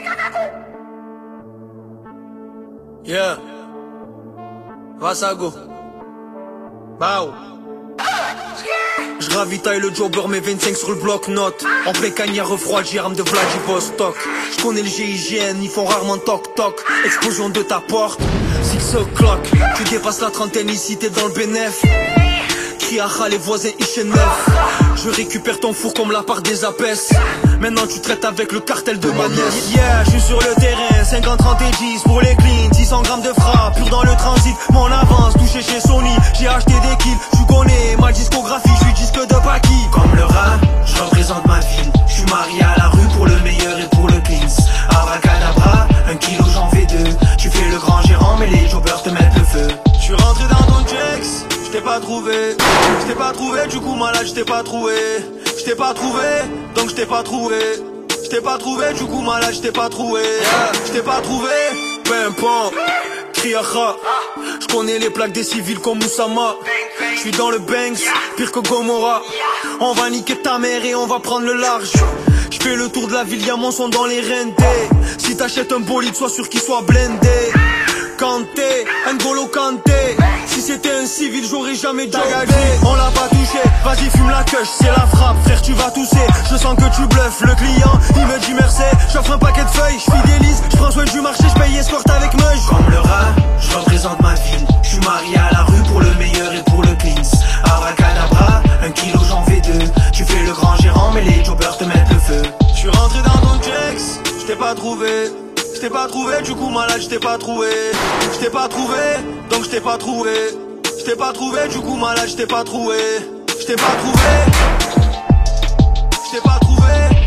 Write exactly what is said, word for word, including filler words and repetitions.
Yeah. Vasago. Bao. Je ravitaille le jobber, mes vingt-cinq sur le bloc-notes. En plein cagnard refroidi, arme de Vladivostok. Je connais le G I G N, ils font rarement toc-toc. Explosion de ta porte, six o'clock. Tu dépasses la trentaine ici, t'es dans le bénéf. Criaha, les voisins neuf. Je récupère ton four comme la part des apes. Maintenant tu traites avec le cartel de Manès. Yeah, je suis sur le terrain, cinquante, trente et dix pour les cleans. Six cents grammes de frappe, pur dans le transit. Mon avance, touché chez Sony. J'ai acheté des kills, tu connais ma discographie. Je suis disque de Paki. Comme le rat, je représente ma ville. Je suis marié à la rue pour le meilleur et pour le cleans. Abracadabra, un kilo j'en vais deux. Tu fais le grand gérant mais les jobbers te mettent le feu. Je suis rentré dans ton Jex, je t'ai pas trouvé. Je t'ai pas trouvé, du coup malade je t'ai pas trouvé. Je t'ai pas trouvé, donc je t'ai pas trouvé. Je t'ai pas trouvé, du coup malade je t'ai pas trouvé. Je t'ai pas trouvé, pimpon, criaha. Je connais les plaques des civils comme Moussama. Je suis dans le Banks, pire que Gomorrah. On va niquer ta mère et on va prendre le large. Je fais le tour de la ville, y'a mon son dans les rentés. Si t'achètes un bolide, sois sûr qu'il soit blindé. Kanté, N'Golo Kanté. Si c'était un civil, j'aurais jamais dégagé. On l'a pas touché, vas-y fume la queue, c'est la frappe. Frère, tu vas tousser, je sens que tu bluffes. Le client, il me dit merci. J'offre un paquet de feuilles, je fidélise. Je prends soin du marché, je paye escorte avec Meuge. Comme le rat, je représente ma ville. Je suis marié à la rue pour le meilleur et pour le cleans. Abracadabra, un kilo j'en vais deux. Tu fais le grand gérant, mais les jobbers te mettent le feu. Je suis rentré dans ton Jex, je t'ai pas trouvé. Je t'ai pas trouvé, du coup malade je t'ai pas trouvé. Je t'ai pas trouvé, donc je t'ai pas trouvé. Je t'ai pas trouvé, du coup malade je t'ai pas trouvé. Je t'ai pas trouvé. Je t'ai pas trouvé.